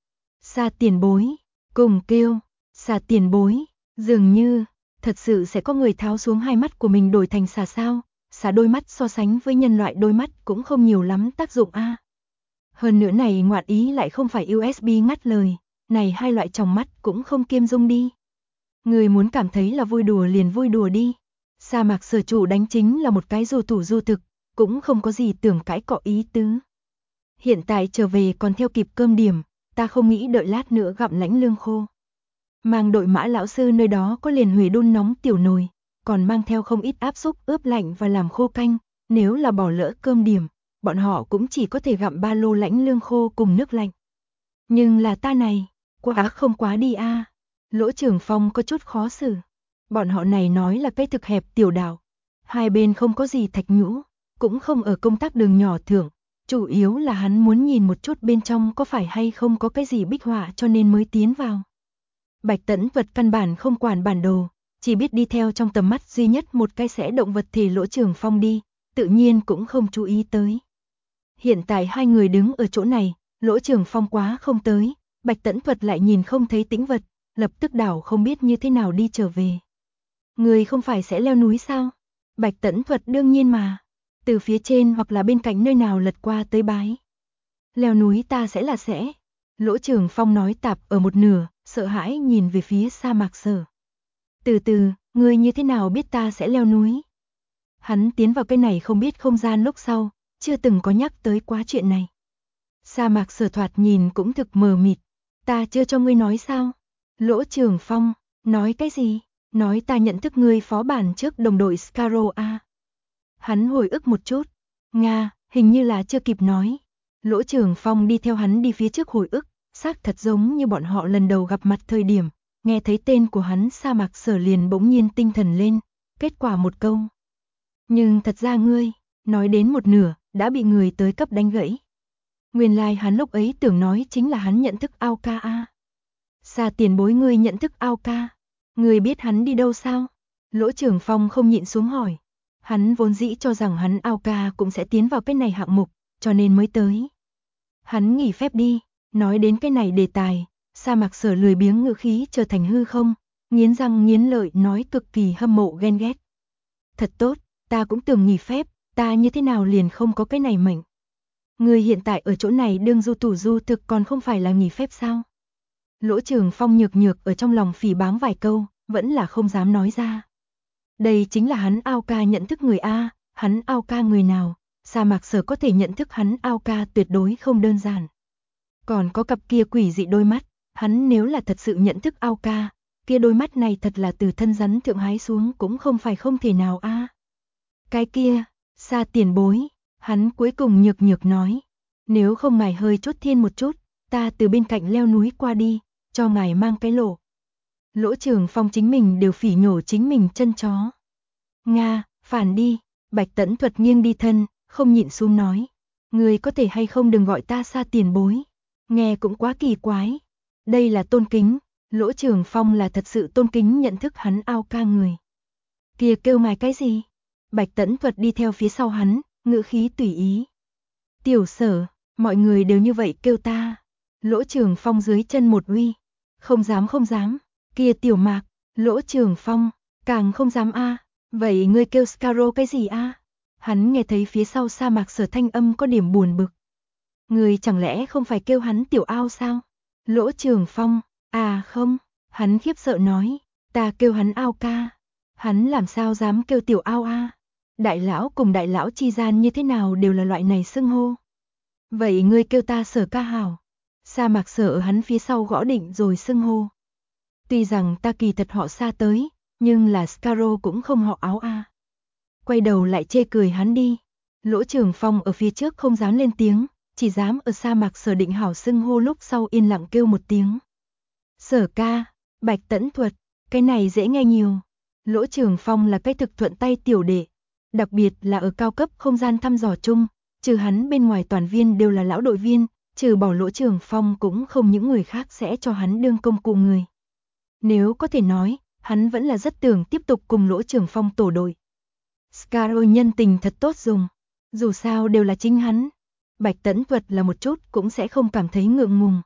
Xa tiền bối, cùng kêu, xà tiền bối, dường như, thật sự sẽ có người tháo xuống hai mắt của mình đổi thành xà sao, xà đôi mắt so sánh với nhân loại đôi mắt cũng không nhiều lắm tác dụng a. Hơn nữa này ngoạn ý lại không phải USB ngắt lời, này hai loại tròng mắt cũng không kiêm dung đi. Người muốn cảm thấy là vui đùa liền vui đùa đi. Sa mạc Sở chủ đánh chính là một cái du thủ du thực, cũng không có gì tưởng cãi cọ ý tứ. Hiện tại trở về còn theo kịp cơm điểm, ta không nghĩ đợi lát nữa gặm lãnh lương khô. Mang đội Mã lão sư nơi đó có liền huề đun nóng tiểu nồi, còn mang theo không ít áp xúc ướp lạnh và làm khô canh, nếu là bỏ lỡ cơm điểm, bọn họ cũng chỉ có thể gặm ba lô lãnh lương khô cùng nước lạnh. Nhưng là ta này, quá không quá đi a. Lỗ Trường Phong có chút khó xử. Bọn họ này nói là cái thực hẹp tiểu đảo, hai bên không có gì thạch nhũ, cũng không ở công tác đường nhỏ thưởng, chủ yếu là hắn muốn nhìn một chút bên trong có phải hay không có cái gì bích họa cho nên mới tiến vào. Bạch Tẫn Vật căn bản không quản bản đồ, chỉ biết đi theo trong tầm mắt duy nhất một cái sẽ động vật thì Lỗ Trường Phong đi, tự nhiên cũng không chú ý tới. Hiện tại hai người đứng ở chỗ này, Lỗ Trường Phong quá không tới, Bạch Tẫn Thuật lại nhìn không thấy tĩnh vật, lập tức đảo không biết như thế nào đi trở về. Người không phải sẽ leo núi sao? Bạch Tẫn Thuật đương nhiên mà, từ phía trên hoặc là bên cạnh nơi nào lật qua tới bái. Leo núi ta sẽ là sẽ. Lỗ Trường Phong nói tạp ở một nửa, sợ hãi nhìn về phía sa mạc Sở. Từ từ, ngươi như thế nào biết ta sẽ leo núi? Hắn tiến vào cái này không biết không gian lúc sau, chưa từng có nhắc tới quá chuyện này. Sa mạc Sở thoạt nhìn cũng thực mờ mịt. Ta chưa cho ngươi nói sao? Lỗ Trường Phong, nói cái gì? Nói ta nhận thức ngươi phó bản trước đồng đội Scarrow a. Hắn hồi ức một chút. Nga, hình như là chưa kịp nói. Lỗ Trường Phong đi theo hắn đi phía trước hồi ức, xác thật giống như bọn họ lần đầu gặp mặt thời điểm, nghe thấy tên của hắn sa mạc Sở liền bỗng nhiên tinh thần lên, kết quả một câu. Nhưng thật ra ngươi, Nói đến một nửa, đã bị người tới cấp đánh gãy. Nguyên lai hắn lúc ấy tưởng nói chính là hắn nhận thức Ao Ca a. Sa tiền bối ngươi nhận thức Ao Ca, ngươi biết hắn đi đâu sao? Lỗ Trường Phong không nhịn xuống hỏi. Hắn vốn dĩ cho rằng hắn Ao Ca cũng sẽ tiến vào cái này hạng mục, cho nên mới tới. Hắn nghỉ phép đi, nói đến cái này đề tài, Sa Mạc Sở lười biếng ngữ khí trở thành hư không, nghiến răng nghiến lợi nói cực kỳ hâm mộ ghen ghét. Thật tốt, ta cũng tưởng nghỉ phép, ta như thế nào liền không có cái này mệnh. Người hiện tại ở chỗ này đương du tủ du thực còn không phải là nghỉ phép sao? Lỗ Trường Phong nhược nhược ở trong lòng phỉ báng vài câu, vẫn là không dám nói ra. Đây chính là hắn Ao Ca nhận thức người A, hắn Ao Ca người nào, Sa Mạc Sở có thể nhận thức hắn Ao Ca tuyệt đối không đơn giản. Còn có cặp kia quỷ dị đôi mắt, hắn nếu là thật sự nhận thức Ao Ca, kia đôi mắt này thật là từ thân rắn thượng hái xuống cũng không phải không thể nào a. Cái kia, Sa tiền bối, hắn cuối cùng nhược nhược nói, nếu không ngài hơi chốt thiên một chút, ta từ bên cạnh leo núi qua đi, cho ngài mang cái lộ. Lỗ Trường Phong chính mình đều phỉ nhổ chính mình chân chó. Nga, phản đi, Bạch Tẫn Thuật nghiêng đi thân, không nhịn xuống nói, người có thể hay không đừng gọi ta Sa tiền bối, nghe cũng quá kỳ quái. Đây là tôn kính, Lỗ Trường Phong là thật sự tôn kính nhận thức hắn Ao Ca người. Kia kêu ngài cái gì? Bạch Tẫn Thuật đi theo phía sau hắn, ngữ khí tùy ý. Tiểu Sở, mọi người đều như vậy kêu ta. Lỗ Trường Phong dưới chân một uy. Không dám không dám, kia Tiểu Mạc, Lỗ Trường Phong, càng không dám a. Vậy ngươi kêu Scarrow cái gì a? Hắn nghe thấy phía sau Sa Mạc Sở thanh âm có điểm buồn bực. Ngươi chẳng lẽ không phải kêu hắn Tiểu Ao sao? Lỗ Trường Phong, à không, hắn khiếp sợ nói, ta kêu hắn Ao Ca. Hắn làm sao dám kêu Tiểu Ao a? Đại lão cùng đại lão chi gian như thế nào đều là loại này xưng hô. Vậy ngươi kêu ta Sở ca hảo. Sa Mạc Sở ở hắn phía sau gõ định rồi xưng hô. Tuy rằng ta kỳ thật họ Sa tới, nhưng là Scarrow cũng không họ Áo a. Quay đầu lại chê cười hắn đi. Lỗ Trường Phong ở phía trước không dám lên tiếng, chỉ dám ở Sa Mạc Sở định hảo xưng hô lúc sau yên lặng kêu một tiếng. Sở ca, Bạch Tẫn Thuật, cái này dễ nghe nhiều. Lỗ Trường Phong là cái thực thuận tay tiểu đệ, đặc biệt là ở cao cấp không gian thăm dò chung, trừ hắn bên ngoài toàn viên đều là lão đội viên, trừ bỏ Lỗ Trường Phong cũng không những người khác sẽ cho hắn đương công cụ người. Nếu có thể nói, hắn vẫn là rất tưởng tiếp tục cùng Lỗ Trường Phong tổ đội. Scarrow nhân tình thật tốt dùng, dù sao đều là chính hắn. Bạch Tẫn Thuật là một chút cũng sẽ không cảm thấy ngượng ngùng.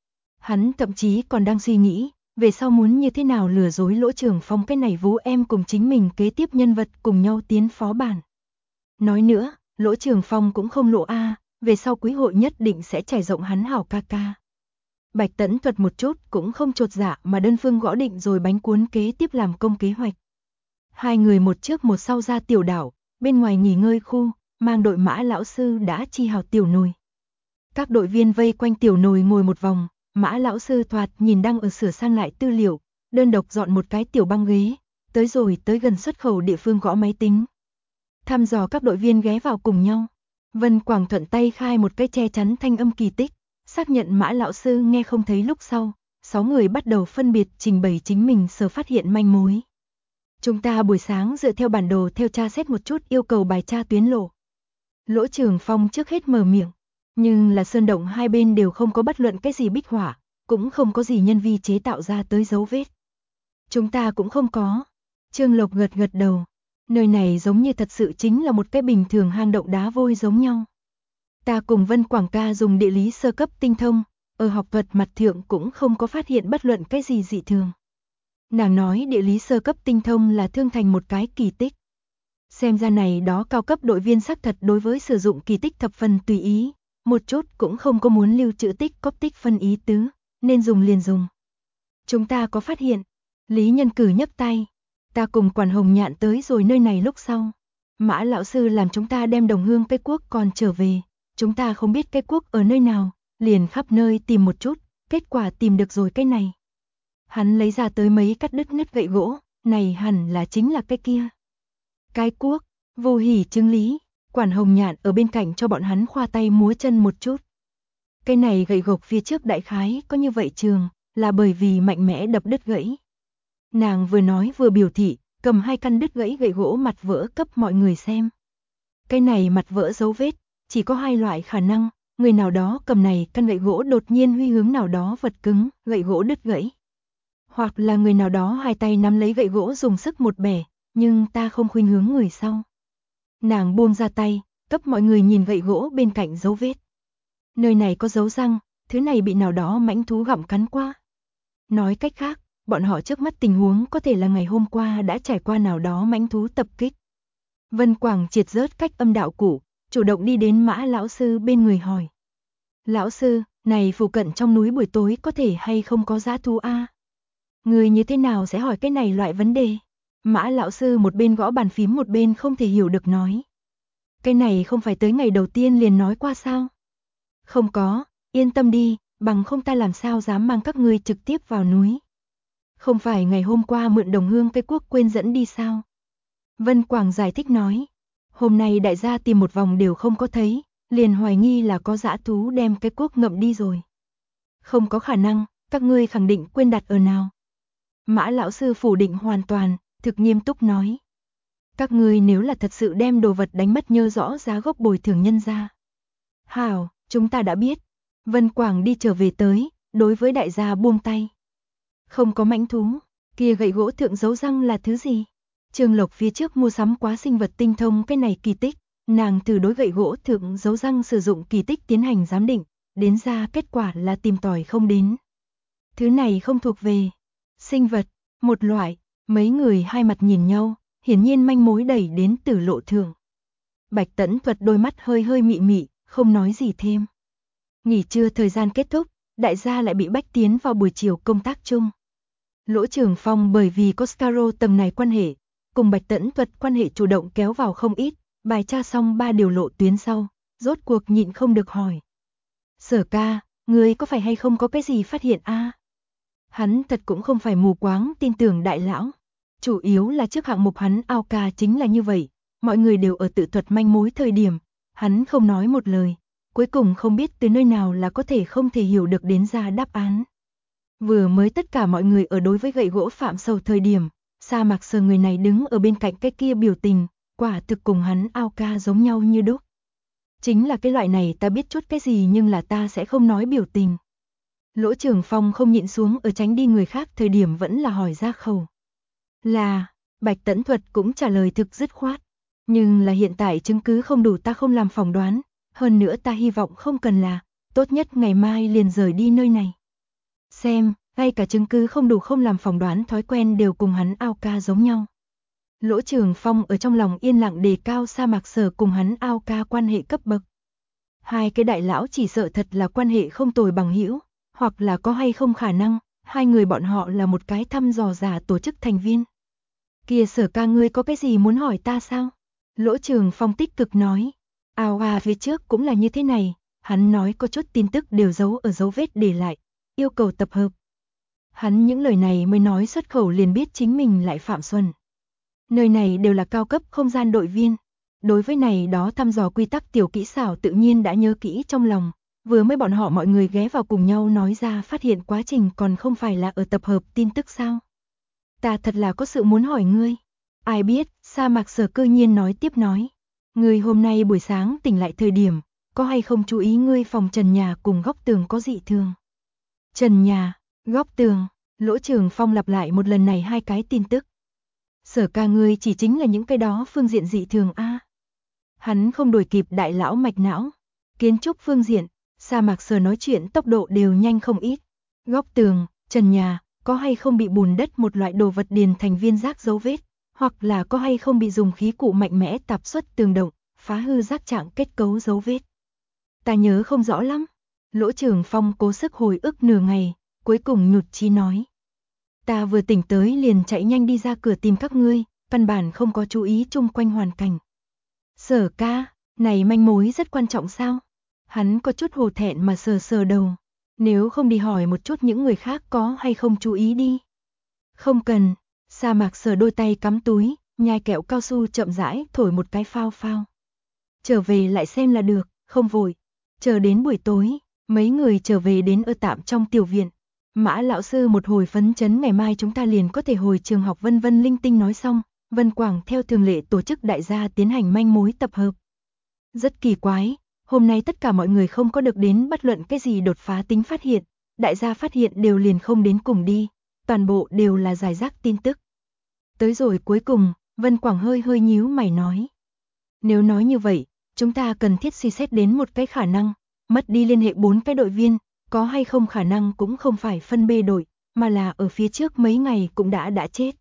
Hắn thậm chí còn đang suy nghĩ, về sau muốn như thế nào lừa dối Lỗ Trường Phong cái này vú em cùng chính mình kế tiếp nhân vật cùng nhau tiến phó bản. Nói nữa, Lỗ Trường Phong cũng không lộ a, về sau quý hội nhất định sẽ trải rộng hắn hảo ca ca. Bạch Tẫn Thuật một chút cũng không chột dạ mà đơn phương gõ định rồi bánh cuốn kế tiếp làm công kế hoạch. Hai người một trước một sau ra tiểu đảo, bên ngoài nghỉ ngơi khu, mang đội mã lão sư đã chi hào tiểu nồi. Các đội viên vây quanh tiểu nồi ngồi một vòng, mã lão sư thoạt nhìn đang ở sửa sang lại tư liệu, đơn độc dọn một cái tiểu băng ghế, tới rồi tới gần xuất khẩu địa phương gõ máy tính. Thăm dò các đội viên ghé vào cùng nhau. Vân Quảng thuận tay khai một cái che chắn thanh âm kỳ tích, xác nhận mã lão sư nghe không thấy lúc sau, 6 người bắt đầu phân biệt trình bày chính mình sở phát hiện manh mối. Chúng ta buổi sáng dựa theo bản đồ theo tra xét một chút yêu cầu bài tra tuyến lộ. Lỗ Trường Phong trước hết mở miệng, nhưng là sơn động hai bên đều không có bất luận cái gì bích hỏa, cũng không có gì nhân vi chế tạo ra tới dấu vết. Chúng ta cũng không có. Trương Lộc gật gật đầu, nơi này giống như thật sự chính là một cái bình thường hang động đá vôi giống nhau. Ta cùng Vân Quảng ca dùng địa lý sơ cấp tinh thông, ở học thuật mặt thượng cũng không có phát hiện bất luận cái gì dị thường. Nàng nói địa lý sơ cấp tinh thông là thương thành một cái kỳ tích. Xem ra này đó cao cấp đội viên xác thật đối với sử dụng kỳ tích thập phần tùy ý, một chút cũng không có muốn lưu trữ tích cóp tích phân ý tứ, nên dùng liền dùng. Chúng ta có phát hiện, Lý Nhân Cử nhấc tay, ta cùng Quản Hồng Nhạn tới rồi nơi này lúc sau. Mã lão sư làm chúng ta đem đồng hương cây quốc còn trở về, chúng ta không biết cây quốc ở nơi nào, liền khắp nơi tìm một chút, kết quả tìm được rồi cái này. Hắn lấy ra tới mấy cắt đứt nứt gậy gỗ, này hẳn là chính là cái kia. Cái quốc, vô hỉ chứng lý, Quản Hồng Nhạn ở bên cạnh cho bọn hắn khoa tay múa chân một chút. Cái này gậy gộc phía trước đại khái có như vậy trường, là bởi vì mạnh mẽ đập đứt gãy. Nàng vừa nói vừa biểu thị, cầm 2 căn đứt gãy gậy gỗ mặt vỡ cấp mọi người xem. Cái này mặt vỡ dấu vết, chỉ có hai loại khả năng, người nào đó cầm này căn gậy gỗ đột nhiên huy hướng nào đó vật cứng, gậy gỗ đứt gãy. Hoặc là người nào đó hai tay nắm lấy gậy gỗ dùng sức một bẻ, nhưng ta không khuynh hướng người sau. Nàng buông ra tay, cấp mọi người nhìn gậy gỗ bên cạnh dấu vết. Nơi này có dấu răng, thứ này bị nào đó mãnh thú gặm cắn qua. Nói cách khác, bọn họ trước mắt tình huống có thể là ngày hôm qua đã trải qua nào đó mãnh thú tập kích. Vân Quảng triệt rớt cách âm đạo cụ, chủ động đi đến Mã lão sư bên người hỏi. Lão sư, này phụ cận trong núi buổi tối có thể hay không có dã thú a? Người như thế nào sẽ hỏi cái này loại vấn đề? Mã lão sư một bên gõ bàn phím một bên không thể hiểu được nói. Cái này không phải tới ngày đầu tiên liền nói qua sao? Không có, yên tâm đi, bằng không ta làm sao dám mang các ngươi trực tiếp vào núi. Không phải ngày hôm qua mượn đồng hương cây quốc quên dẫn đi sao? Vân Quảng giải thích nói. Hôm nay đại gia tìm một vòng đều không có thấy, liền hoài nghi là có dã thú đem cái quốc ngậm đi rồi. Không có khả năng, các ngươi khẳng định quên đặt ở nào. Mã lão sư phủ định hoàn toàn, thực nghiêm túc nói. Các ngươi nếu là thật sự đem đồ vật đánh mất nhớ rõ giá gốc bồi thường nhân ra. Hảo, chúng ta đã biết. Vân Quảng đi trở về tới, đối với đại gia buông tay. Không có mãnh thú, kia gậy gỗ thượng dấu răng là thứ gì? Trương Lộc phía trước mua sắm quá sinh vật tinh thông cái này kỳ tích, nàng từ đối gậy gỗ thượng dấu răng sử dụng kỳ tích tiến hành giám định, đến ra kết quả là tìm tòi không đến. Thứ này không thuộc về sinh vật, một loại, mấy người hai mặt nhìn nhau, hiển nhiên manh mối đẩy đến Tử Lộ thượng. Bạch Tẫn Thuật đôi mắt hơi hơi mị mị, không nói gì thêm. Nghỉ trưa thời gian kết thúc, đại gia lại bị bách tiến vào buổi chiều công tác chung. Lỗ Trường Phong bởi vì có Scarrow tầng này quan hệ, cùng Bạch Tẫn Thuật quan hệ chủ động kéo vào không ít, bài tra xong 3 điều lộ tuyến sau, rốt cuộc nhịn không được hỏi. Sở ca, ngươi có phải hay không có cái gì phát hiện a? Hắn thật cũng không phải mù quáng tin tưởng đại lão. Chủ yếu là trước hạng mục hắn ao ca chính là như vậy, mọi người đều ở tự thuật manh mối thời điểm, hắn không nói một lời, cuối cùng không biết từ nơi nào là có thể không thể hiểu được đến ra đáp án. Vừa mới tất cả mọi người ở đối với gậy gỗ phạm sầu thời điểm, Sa Mạc Sờ người này đứng ở bên cạnh cái kia biểu tình, quả thực cùng hắn ao ca giống nhau như đúc. Chính là cái loại này ta biết chút cái gì nhưng là ta sẽ không nói biểu tình. Lỗ Trường Phong không nhịn xuống ở tránh đi người khác thời điểm vẫn là hỏi ra khẩu. Là, Bạch Tẫn Thuật cũng trả lời thực dứt khoát. Nhưng là hiện tại chứng cứ không đủ ta không làm phỏng đoán, hơn nữa ta hy vọng không cần là, tốt nhất ngày mai liền rời đi nơi này. Xem, ngay cả chứng cứ không đủ không làm phỏng đoán thói quen đều cùng hắn ao ca giống nhau. Lỗ Trường Phong ở trong lòng yên lặng đề cao Sa Mạc Sở cùng hắn ao ca quan hệ cấp bậc. Hai cái đại lão chỉ sợ thật là quan hệ không tồi bằng hữu, hoặc là có hay không khả năng, hai người bọn họ là một cái thăm dò giả tổ chức thành viên. Kìa Sở ca ngươi có cái gì muốn hỏi ta sao? Lỗ Trường Phong tích cực nói. Ao à phía trước cũng là như thế này, hắn nói có chút tin tức đều giấu ở dấu vết để lại, yêu cầu tập hợp. Hắn những lời này mới nói xuất khẩu liền biết chính mình lại phạm xuân. Nơi này đều là cao cấp không gian đội viên. Đối với này đó thăm dò quy tắc tiểu kỹ xảo tự nhiên đã nhớ kỹ trong lòng. Vừa mới bọn họ mọi người ghé vào cùng nhau nói ra phát hiện quá trình còn không phải là ở tập hợp tin tức sao. Ta thật là có sự muốn hỏi ngươi. Ai biết, Sa Mạc Sở cơ nhiên nói tiếp nói. Ngươi hôm nay buổi sáng tỉnh lại thời điểm, có hay không chú ý ngươi phòng trần nhà cùng góc tường có dị thường. Trần nhà, góc tường, Lỗ Trường Phong lặp lại một lần này hai cái tin tức. Sở ca ngươi chỉ chính là những cái đó phương diện dị thường a. Hắn không đuổi kịp đại lão mạch não. Kiến trúc phương diện, Sa Mạc Sở nói chuyện tốc độ đều nhanh không ít. Góc tường, trần nhà, có hay không bị bùn đất một loại đồ vật điền thành viên rác dấu vết, hoặc là có hay không bị dùng khí cụ mạnh mẽ tạp xuất tường động, phá hư rác trạng kết cấu dấu vết. Ta nhớ không rõ lắm. Lỗ Trường Phong cố sức hồi ức nửa ngày, cuối cùng nhụt chí nói. Ta vừa tỉnh tới liền chạy nhanh đi ra cửa tìm các ngươi, căn bản không có chú ý chung quanh hoàn cảnh. Sở ca, này manh mối rất quan trọng sao? Hắn có chút hổ thẹn mà sờ sờ đầu. Nếu không đi hỏi một chút những người khác có hay không chú ý đi. Không cần, Sa Mạc Sở đôi tay cắm túi, nhai kẹo cao su chậm rãi thổi một cái phao phao. Trở về lại xem là được, không vội. Chờ đến buổi tối, mấy người trở về đến ở tạm trong tiểu viện. Mã lão sư một hồi phấn chấn ngày mai chúng ta liền có thể hồi trường học vân vân linh tinh nói xong, Vân Quảng theo thường lệ tổ chức đại gia tiến hành manh mối tập hợp. Rất kỳ quái, hôm nay tất cả mọi người không có được đến bất luận cái gì đột phá tính phát hiện, đại gia phát hiện đều liền không đến cùng đi, toàn bộ đều là giải rác tin tức. Tới rồi cuối cùng, Vân Quảng hơi hơi nhíu mày nói. Nếu nói như vậy, chúng ta cần thiết suy xét đến một cái khả năng, mất đi liên hệ 4 cái đội viên, có hay không khả năng cũng không phải phân B đội, mà là ở phía trước mấy ngày cũng đã chết.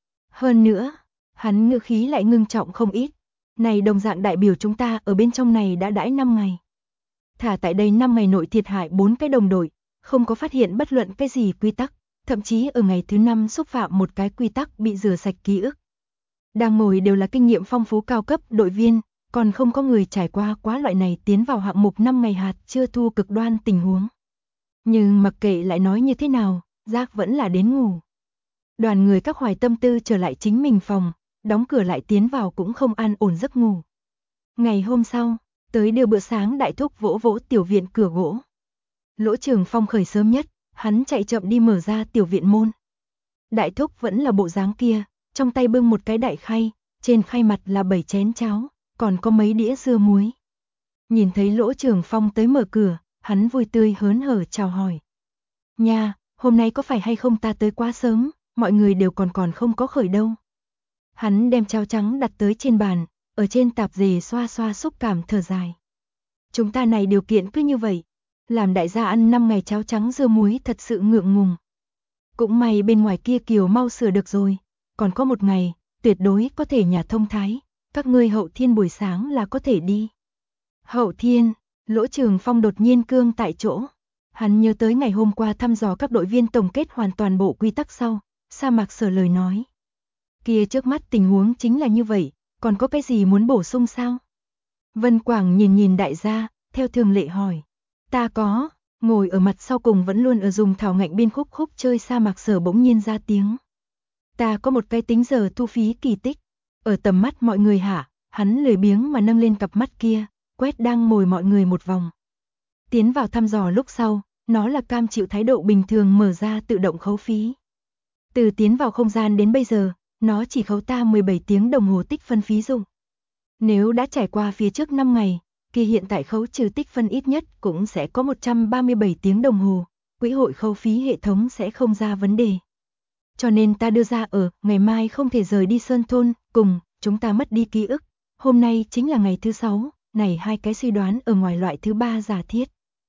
Hơn nữa, hắn ngữ khí lại ngưng trọng không ít, này đồng dạng đại biểu chúng ta ở bên trong này đã đãi 5 ngày. Thả tại đây 5 ngày nội thiệt hại 4 cái đồng đội, không có phát hiện bất luận cái gì quy tắc, thậm chí ở ngày thứ 5 xúc phạm một cái quy tắc bị rửa sạch ký ức. Đang ngồi đều là kinh nghiệm phong phú cao cấp đội viên, còn không có người trải qua quá loại này tiến vào hạng mục 5 ngày hạt chưa thu cực đoan tình huống. Nhưng mặc kệ lại nói như thế nào, Giác vẫn là đến ngủ. Đoàn người các hoài tâm tư trở lại chính mình phòng, đóng cửa lại tiến vào cũng không an ổn giấc ngủ. Ngày hôm sau, tới đưa bữa sáng đại thúc vỗ vỗ tiểu viện cửa gỗ. Lỗ Trường Phong khởi sớm nhất, hắn chạy chậm đi mở ra tiểu viện môn. Đại thúc vẫn là bộ dáng kia, trong tay bưng một cái đại khay, trên khay mặt là 7 chén cháo, còn có mấy đĩa dưa muối. Nhìn thấy Lỗ Trường Phong tới mở cửa, hắn vui tươi hớn hở chào hỏi. Nha, hôm nay có phải hay không ta tới quá sớm, mọi người đều còn không có khởi đâu. Hắn đem cháo trắng đặt tới trên bàn, ở trên tạp dề xoa xoa xúc cảm thở dài. Chúng ta này điều kiện cứ như vậy, làm đại gia ăn 5 ngày cháo trắng dưa muối thật sự ngượng ngùng. Cũng may bên ngoài kia Kiều mau sửa được rồi, còn có một ngày, tuyệt đối có thể nhà thông thái, các ngươi Hậu Thiên buổi sáng là có thể đi. Hậu Thiên, Lỗ Trường Phong đột nhiên cương tại chỗ. Hắn nhớ tới ngày hôm qua thăm dò các đội viên tổng kết hoàn toàn bộ quy tắc sau, Sa Mạc Sở lời nói. Kia trước mắt tình huống chính là như vậy, còn có cái gì muốn bổ sung sao? Vân Quảng nhìn đại gia, theo thường lệ hỏi. Ta có, ngồi ở mặt sau cùng vẫn luôn ở dùng thảo ngạnh biên khúc chơi Sa Mạc Sở bỗng nhiên ra tiếng. Ta có một cái tính giờ thu phí kỳ tích. Ở tầm mắt mọi người hả, hắn lười biếng mà nâng lên cặp mắt kia, quét đang ngồi mọi người một vòng. Tiến vào thăm dò lúc sau, nó là cam chịu thái độ bình thường mở ra tự động khấu phí. Từ tiến vào không gian đến bây giờ, nó chỉ khấu ta 17 tiếng đồng hồ tích phân phí dụng. Nếu đã trải qua phía trước 5 ngày, kia hiện tại khấu trừ tích phân ít nhất cũng sẽ có 137 tiếng đồng hồ, quỹ hội khấu phí hệ thống sẽ không ra vấn đề. Cho nên ta đưa ra ở ngày mai không thể rời đi Sơn Thôn, cùng chúng ta mất đi ký ức. Hôm nay chính là ngày thứ 6, này hai cái suy đoán ở ngoài loại thứ 3 giả thiết.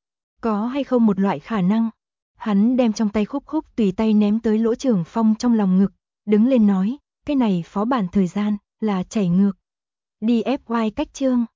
Có hay không một loại khả năng? Hắn đem trong tay khúc tùy tay ném tới Lỗ Trường Phong trong lòng ngực, đứng lên nói, cái này phó bản thời gian, là chảy ngược. Đi FY cách chương.